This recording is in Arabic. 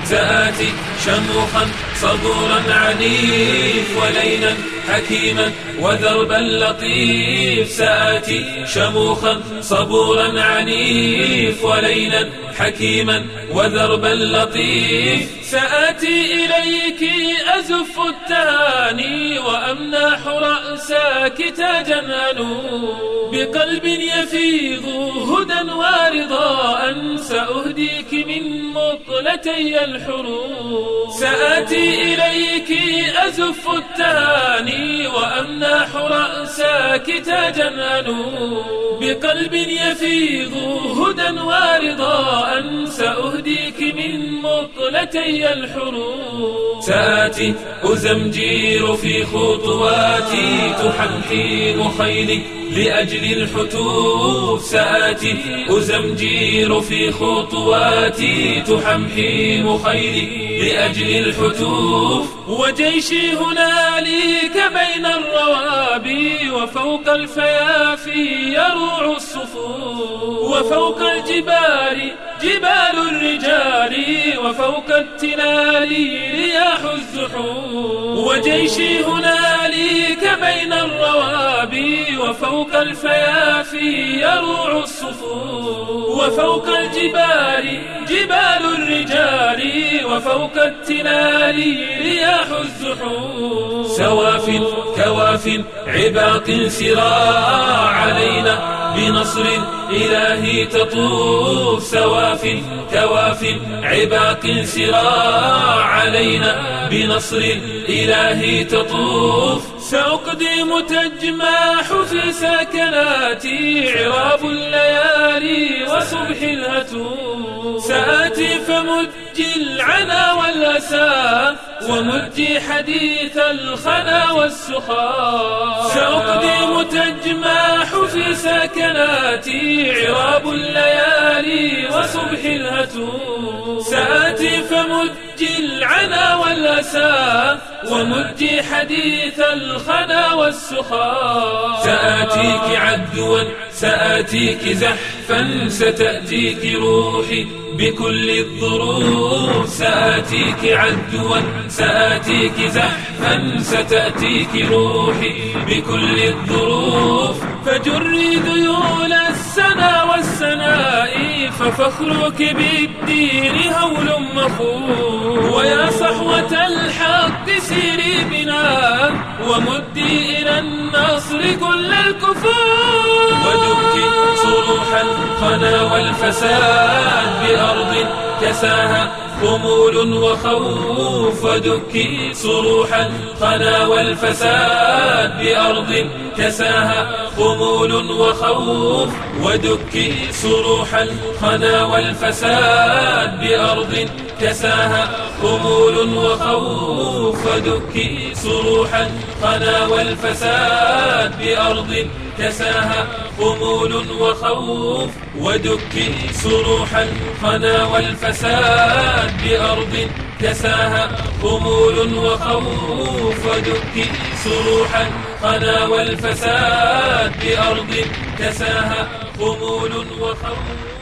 سآتي شموخا صبورا عنيف ولينا حكيما وذربا لطيف. سآتي شموخا صبورا عنيف ولينا حكيما وذربا لطيف. سآتي إليك أزف التهاني وأمنح رأسك تاجا أنوف. بقلب يفيض هدى ورضاء سأهديك من مقلتي الحروف. سآتي إليك أزف التهاني وأمنح رأسك تاجا أنوف. بقلب يفيض هدى ورضاء سأهديك من مقلتي الحروف. سآتي أزمجير في خطواتي تحمحم خيلي لأجل الحتوف. سآتي أزمجير في خطواتي تحمحم خيلي لأجل الحتوف. وجيشي هنالك بين الروابي وفوق الفيافي يروع الصفوف. وفوق الجبال جبال الرجال وفوق التلال رياح الزحوف. وجيشي هنالك بين الروابي وفوق الفيافي يروع الصفوف. وفوق الجبال جبال الرجال وفوق التلال رياح الزحوف. سواف كواف عباق سراع علينا بنصر إلهي تطوف. سواف كواف عباق سراع علينا بنصر إلهي تطوف. سأقدم تجماح في سكناتي عراب الليالي وصبح الهتوف. سآتي فمجي العنا والأسى ومجي حديث الخنا والسخاء. سأقدم تجماح في سكناتي عراب الليالي وصبح الهتوف. سآتي فمجي العنا والأسى ومجي حديث الخنا والسخاء. سآتيك عدوا سآتيك زحفا ستأتيك روحي بكل الظروف. سآتيك عدوا سآتيك زحفا ستأتيك روحي بكل الظروف. فجري ذيول السنا والسناء ففخرك بالدين هول مخوف. ويا صحوة الحق سيري بنا ومدي إلى النصر كل الكفور. ودكي صروح الخنا والفساد بأرض كساها خمول وخوف. ودكي صروح الخنا والفساد بأرض كساها خمول وخوف. ودكي صروح الخنا والفساد بأرض كساها خمول وخوف. ودكي صروح الخنا والفساد بأرض كساها خمول وخوف. ودكي صروح الخنا والفساد بأرض كساها خمول وخوف. ودكي صروح الخنا والفساد بأرض كساها خمول وخوف.